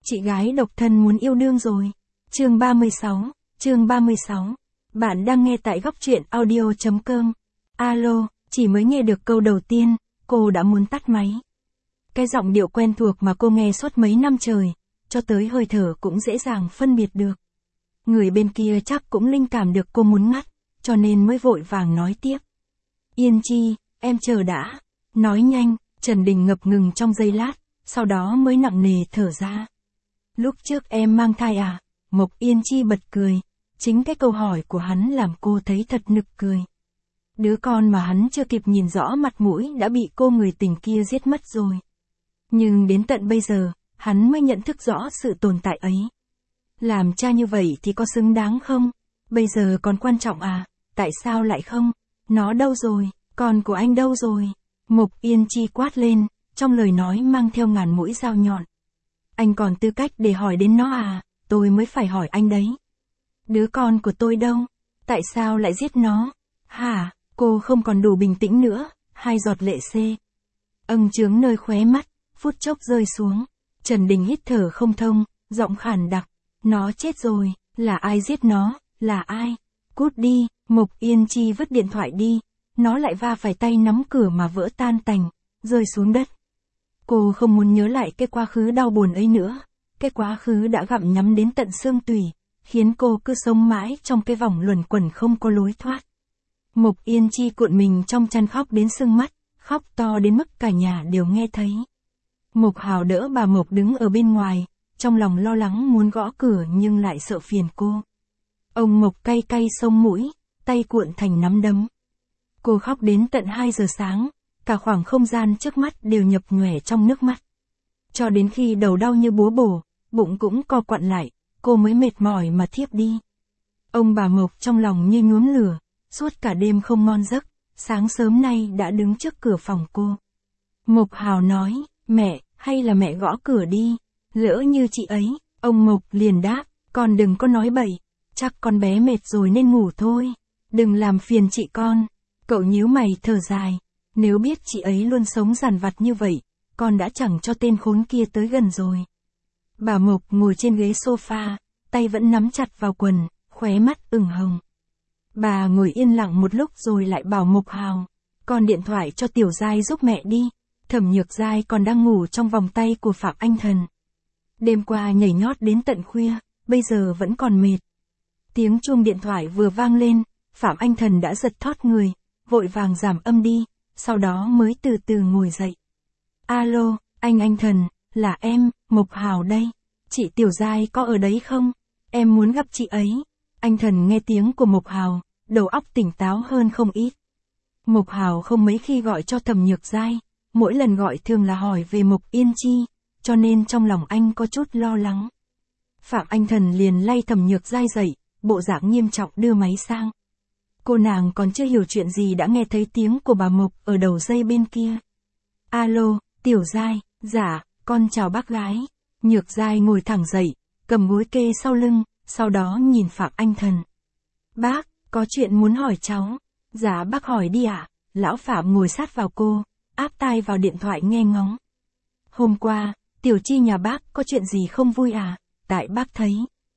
Chị gái độc thân muốn yêu đương rồi. Chương 36. Bạn đang nghe tại góc truyện audio.com. Alo, chỉ mới nghe được câu đầu tiên, cô đã muốn tắt máy. Cái giọng điệu quen thuộc mà cô nghe suốt mấy năm trời, cho tới hơi thở cũng dễ dàng phân biệt được. Người bên kia chắc cũng linh cảm được cô muốn ngắt, cho nên mới vội vàng nói tiếp. Yên Chi, em chờ đã. Nói nhanh, Trần Đình ngập ngừng trong giây lát, sau đó mới nặng nề thở ra. Lúc trước em mang thai à? Mộc Yên Chi bật cười. Chính cái câu hỏi của hắn làm cô thấy thật nực cười. Đứa con mà hắn chưa kịp nhìn rõ mặt mũi đã bị cô người tình kia giết mất rồi. Nhưng đến tận bây giờ, hắn mới nhận thức rõ sự tồn tại ấy. Làm cha như vậy thì có xứng đáng không? Bây giờ còn quan trọng à? Tại sao lại không? Nó đâu rồi? Con của anh đâu rồi? Mộc Yên Chi quát lên, trong lời nói mang theo ngàn mũi dao nhọn. Anh còn tư cách để hỏi đến nó à? Tôi mới phải hỏi anh đấy. Đứa con của tôi đâu? Tại sao lại giết nó? Hả? Cô không còn đủ bình tĩnh nữa, hai giọt lệ âng chướng nơi khóe mắt, phút chốc rơi xuống. Trần Đình hít thở không thông, giọng khàn đặc. Nó chết rồi, là ai giết nó, là ai? Cút đi, Mộc Yên Chi vứt điện thoại đi. Nó lại va phải tay nắm cửa mà vỡ tan tành, rơi xuống đất. Cô không muốn nhớ lại cái quá khứ đau buồn ấy nữa. Cái quá khứ đã gặm nhấm đến tận xương tủy, khiến cô cứ sống mãi trong cái vòng luẩn quẩn không có lối thoát. Mộc Yên Chi cuộn mình trong chăn khóc đến sưng mắt, khóc to đến mức cả nhà đều nghe thấy. Mộc Hào đỡ bà Mộc đứng ở bên ngoài, trong lòng lo lắng muốn gõ cửa nhưng lại sợ phiền cô. Ông Mộc cay cay xông mũi, tay cuộn thành nắm đấm. Cô khóc đến tận 2 giờ sáng, cả khoảng không gian trước mắt đều nhập nhòe trong nước mắt. Cho đến khi đầu đau như búa bổ, bụng cũng co quặn lại, cô mới mệt mỏi mà thiếp đi. Ông bà Mộc trong lòng như nhuốm lửa, suốt cả đêm không ngon giấc, sáng sớm nay đã đứng trước cửa phòng cô. Mộc Hào nói, mẹ, hay là mẹ gõ cửa đi, lỡ như chị ấy, ông Mộc liền đáp, con đừng có nói bậy, chắc con bé mệt rồi nên ngủ thôi, đừng làm phiền chị con. Cậu nhíu mày thở dài, nếu biết chị ấy luôn sống dằn vặt như vậy, con đã chẳng cho tên khốn kia tới gần rồi. Bà Mộc ngồi trên ghế sofa, tay vẫn nắm chặt vào quần, khóe mắt ửng hồng. Bà ngồi yên lặng một lúc rồi lại bảo Mộc Hào, con điện thoại cho Tiểu Giai giúp mẹ đi, Thẩm Nhược Giai còn đang ngủ trong vòng tay của Phạm Anh Thần. Đêm qua nhảy nhót đến tận khuya, bây giờ vẫn còn mệt. Tiếng chuông điện thoại vừa vang lên, Phạm Anh Thần đã giật thót người, vội vàng giảm âm đi, sau đó mới từ từ ngồi dậy. Alo, anh Thần, là em, Mộc Hào đây. Chị Tiểu Giai có ở đấy không? Em muốn gặp chị ấy. Anh Thần nghe tiếng của Mộc Hào, đầu óc tỉnh táo hơn không ít. Mộc Hào không mấy khi gọi cho Thẩm Nhược Giai, mỗi lần gọi thường là hỏi về Mộc Yên Chi, cho nên trong lòng anh có chút lo lắng. Phạm Anh Thần liền lay Thẩm Nhược Giai dậy, bộ dạng nghiêm trọng đưa máy sang. Cô nàng còn chưa hiểu chuyện gì đã nghe thấy tiếng của bà Mộc ở đầu dây bên kia. Alo, Tiểu Giai, dạ, con chào bác gái. Nhược Giai ngồi thẳng dậy, cầm gối kê sau lưng, sau đó nhìn Phạm Anh Thần. Bác, có chuyện muốn hỏi cháu. Dạ bác hỏi đi ạ. Lão Phạm ngồi sát vào cô, áp tai vào điện thoại nghe ngóng. Hôm qua, Tiểu Chi nhà bác có chuyện gì không vui à? Tại bác thấy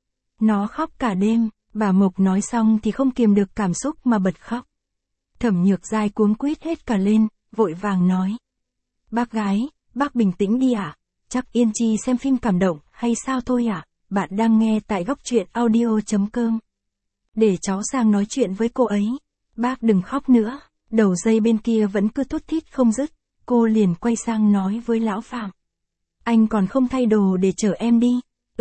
nó khóc cả đêm. Bà Mộc nói xong thì không kiềm được cảm xúc mà bật khóc. Thẩm Nhược Giai cuống quýt hết cả lên, vội vàng nói. Bác gái, bác bình tĩnh đi ạ. Chắc Yên Chi xem phim cảm động hay sao thôi ạ. Bạn đang nghe tại góc truyện audio.com. Để cháu sang nói chuyện với cô ấy. Bác đừng khóc nữa. Đầu dây bên kia vẫn cứ thút thít không dứt. Cô liền quay sang nói với lão Phạm. Anh còn không thay đồ để chở em đi.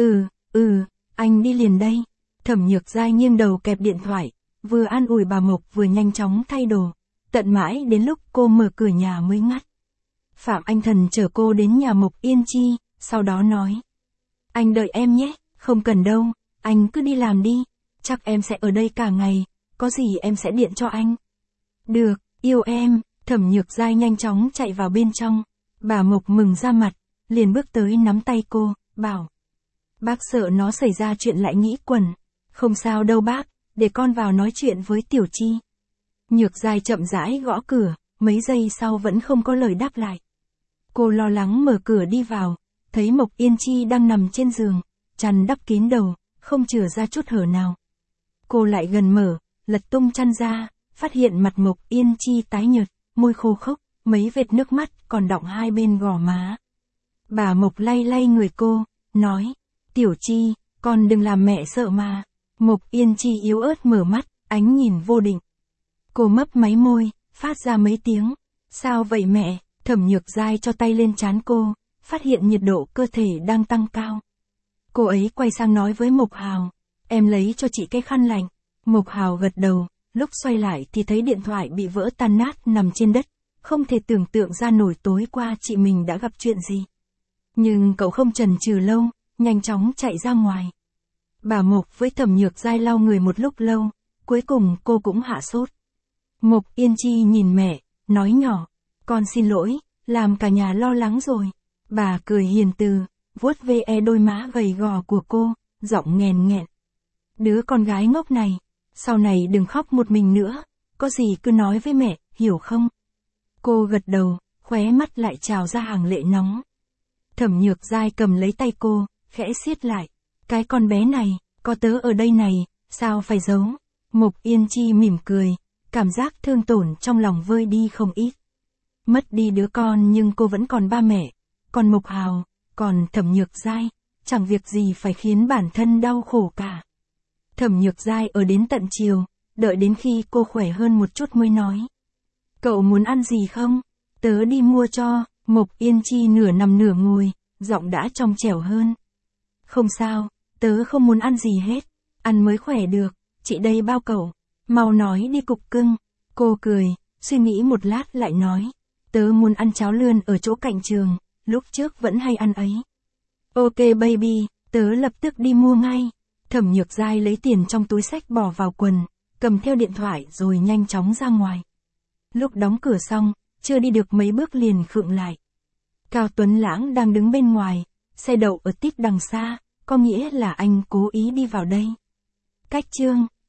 Anh đi liền đây. Thẩm Nhược Giai nghiêng đầu kẹp điện thoại, vừa an ủi bà Mộc vừa nhanh chóng thay đồ. Tận mãi đến lúc cô mở cửa nhà mới ngắt. Phạm Anh Thần chở cô đến nhà Mộc Yên Chi, sau đó nói. Anh đợi em nhé, không cần đâu, anh cứ đi làm đi, chắc em sẽ ở đây cả ngày, có gì em sẽ điện cho anh. Được, yêu em. Thẩm Nhược Giai nhanh chóng chạy vào bên trong. Bà Mộc mừng ra mặt, liền bước tới nắm tay cô, bảo. Bác sợ nó xảy ra chuyện lại nghĩ quẩn. Không sao đâu bác, để con vào nói chuyện với Tiểu Chi. Nhược Giai chậm rãi gõ cửa, mấy giây sau vẫn không có lời đáp lại. Cô lo lắng mở cửa đi vào, thấy Mộc Yên Chi đang nằm trên giường, chăn đắp kín đầu, không chừa ra chút hở nào. Cô lại gần mở, lật tung chăn ra, phát hiện mặt Mộc Yên Chi tái nhợt, môi khô khốc, mấy vệt nước mắt còn đọng hai bên gò má. Bà Mộc lay lay người cô, nói, Tiểu Chi, con đừng làm mẹ sợ mà. Mộc Yên Chi yếu ớt mở mắt, ánh nhìn vô định. Cô mấp máy môi, phát ra mấy tiếng. Sao vậy mẹ? Thẩm Nhược Giai cho tay lên trán cô, phát hiện nhiệt độ cơ thể đang tăng cao. Cô ấy quay sang nói với Mộc Hào, em lấy cho chị cái khăn lạnh. Mộc Hào gật đầu, lúc xoay lại thì thấy điện thoại bị vỡ tan nát nằm trên đất, không thể tưởng tượng ra nổi tối qua chị mình đã gặp chuyện gì. Nhưng cậu không chần chừ lâu, nhanh chóng chạy ra ngoài. Bà Mộc với Thẩm Nhược Giai lau người một lúc lâu, cuối cùng cô cũng hạ sốt. Mộc Yên Chi nhìn mẹ, nói nhỏ, con xin lỗi, làm cả nhà lo lắng rồi. Bà cười hiền từ, vuốt ve đôi má gầy gò của cô, giọng nghèn nghẹn. Đứa con gái ngốc này, sau này đừng khóc một mình nữa, có gì cứ nói với mẹ, hiểu không? Cô gật đầu, khóe mắt lại trào ra hàng lệ nóng. Thẩm Nhược Giai cầm lấy tay cô, khẽ siết lại. Cái con bé này, có tớ ở đây này, sao phải giấu? Mộc Yên Chi mỉm cười, cảm giác thương tổn trong lòng vơi đi không ít. Mất đi đứa con nhưng cô vẫn còn ba mẹ, còn Mộc Hào, còn Thẩm Nhược Giai, chẳng việc gì phải khiến bản thân đau khổ cả. Thẩm Nhược Giai ở đến tận chiều, đợi đến khi cô khỏe hơn một chút mới nói. Cậu muốn ăn gì không? Tớ đi mua cho. Mộc Yên Chi nửa nằm nửa ngồi, giọng đã trong trẻo hơn. Không sao, tớ không muốn ăn gì hết, ăn mới khỏe được, chị đây bao cậu, mau nói đi cục cưng. Cô cười, suy nghĩ một lát lại nói, tớ muốn ăn cháo lươn ở chỗ cạnh trường, lúc trước vẫn hay ăn ấy. Ok baby, tớ lập tức đi mua ngay. Thẩm Nhược Giai lấy tiền trong túi xách bỏ vào quần, cầm theo điện thoại rồi nhanh chóng ra ngoài. Lúc đóng cửa xong, chưa đi được mấy bước liền khựng lại. Cao Tuấn Lãng đang đứng bên ngoài, xe đậu ở tít đằng xa, có nghĩa là anh cố ý đi vào đây. Cách chương